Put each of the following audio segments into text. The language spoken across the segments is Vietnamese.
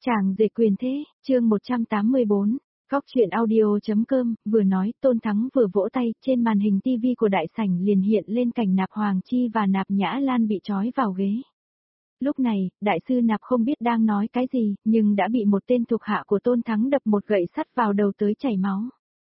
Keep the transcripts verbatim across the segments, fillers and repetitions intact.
Chàng rể quyền thế, chương một trăm tám mươi bốn, Cóc truyện audio.com, vừa nói, Tôn Thắng vừa vỗ tay, trên màn hình tivi của đại sảnh liền hiện lên cảnh Nạp Hoàng Chi và Nạp Nhã Lan bị trói vào ghế. Lúc này, đại sư Nạp không biết đang nói cái gì, nhưng đã bị một tên thuộc hạ của Tôn Thắng đập một gậy sắt vào đầu tới chảy máu.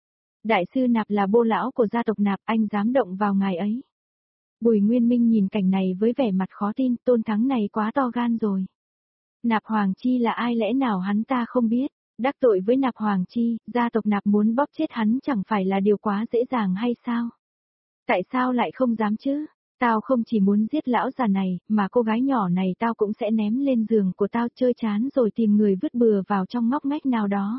Đại sư Nạp là bô lão của gia tộc Nạp, anh dám động vào ngài ấy. Bùi Nguyên Minh nhìn cảnh này với vẻ mặt khó tin, Tôn Thắng này quá to gan rồi. Nạp Hoàng Chi là ai, lẽ nào hắn ta không biết, đắc tội với Nạp Hoàng Chi, gia tộc Nạp muốn bóp chết hắn chẳng phải là điều quá dễ dàng hay sao? Tại sao lại không dám chứ? Tao không chỉ muốn giết lão già này, mà cô gái nhỏ này tao cũng sẽ ném lên giường của tao chơi chán rồi tìm người vứt bừa vào trong ngóc ngách nào đó.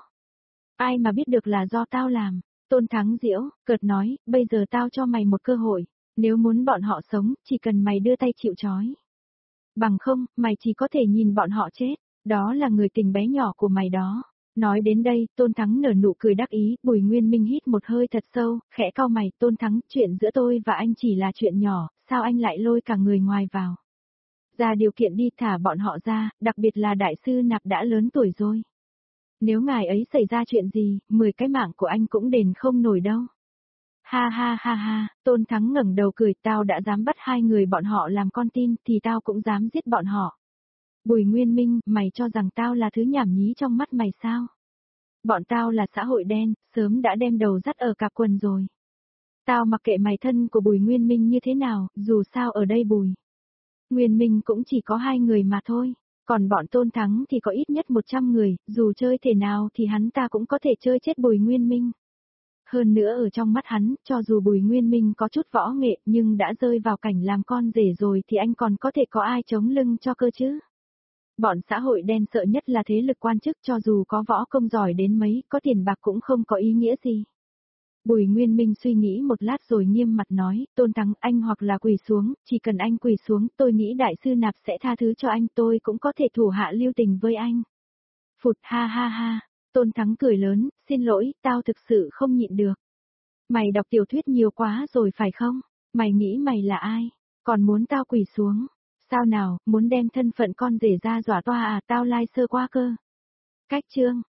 Ai mà biết được là do tao làm. Tôn Thắng giễu, cợt nói, bây giờ tao cho mày một cơ hội, nếu muốn bọn họ sống, chỉ cần mày đưa tay chịu trói. Bằng không, mày chỉ có thể nhìn bọn họ chết, đó là người tình bé nhỏ của mày đó. Nói đến đây, Tôn Thắng nở nụ cười đắc ý, Bùi Nguyên Minh hít một hơi thật sâu, khẽ cau mày, Tôn Thắng, chuyện giữa tôi và anh chỉ là chuyện nhỏ, sao anh lại lôi cả người ngoài vào? Ra điều kiện đi, thả bọn họ ra, đặc biệt là đại sư Nạp đã lớn tuổi rồi. Nếu ngài ấy xảy ra chuyện gì, mười cái mạng của anh cũng đền không nổi đâu. Ha ha ha ha, Tôn Thắng ngẩng đầu cười, tao đã dám bắt hai người bọn họ làm con tin thì tao cũng dám giết bọn họ. Bùi Nguyên Minh, mày cho rằng tao là thứ nhảm nhí trong mắt mày sao? Bọn tao là xã hội đen, sớm đã đem đầu dắt ở cặp quần rồi. Tao mặc kệ mày thân của Bùi Nguyên Minh như thế nào, dù sao ở đây Bùi Nguyên Minh cũng chỉ có hai người mà thôi. Còn bọn Tôn Thắng thì có ít nhất một trăm người, dù chơi thể nào thì hắn ta cũng có thể chơi chết Bùi Nguyên Minh. Hơn nữa ở trong mắt hắn, cho dù Bùi Nguyên Minh có chút võ nghệ nhưng đã rơi vào cảnh làm con rể rồi thì anh còn có thể có ai chống lưng cho cơ chứ. Bọn xã hội đen sợ nhất là thế lực quan chức, cho dù có võ công giỏi đến mấy, có tiền bạc cũng không có ý nghĩa gì. Bùi Nguyên Minh suy nghĩ một lát rồi nghiêm mặt nói, Tôn Thắng, anh hoặc là quỳ xuống, chỉ cần anh quỳ xuống, tôi nghĩ đại sư Nạp sẽ tha thứ cho anh, tôi cũng có thể thủ hạ lưu tình với anh. Phụt, ha ha ha, Tôn Thắng cười lớn, xin lỗi, tao thực sự không nhịn được. Mày đọc tiểu thuyết nhiều quá rồi phải không? Mày nghĩ mày là ai? Còn muốn tao quỳ xuống? Sao nào, muốn đem thân phận con rể ra dọa toa à, tao lai sơ qua cơ. Cách chương.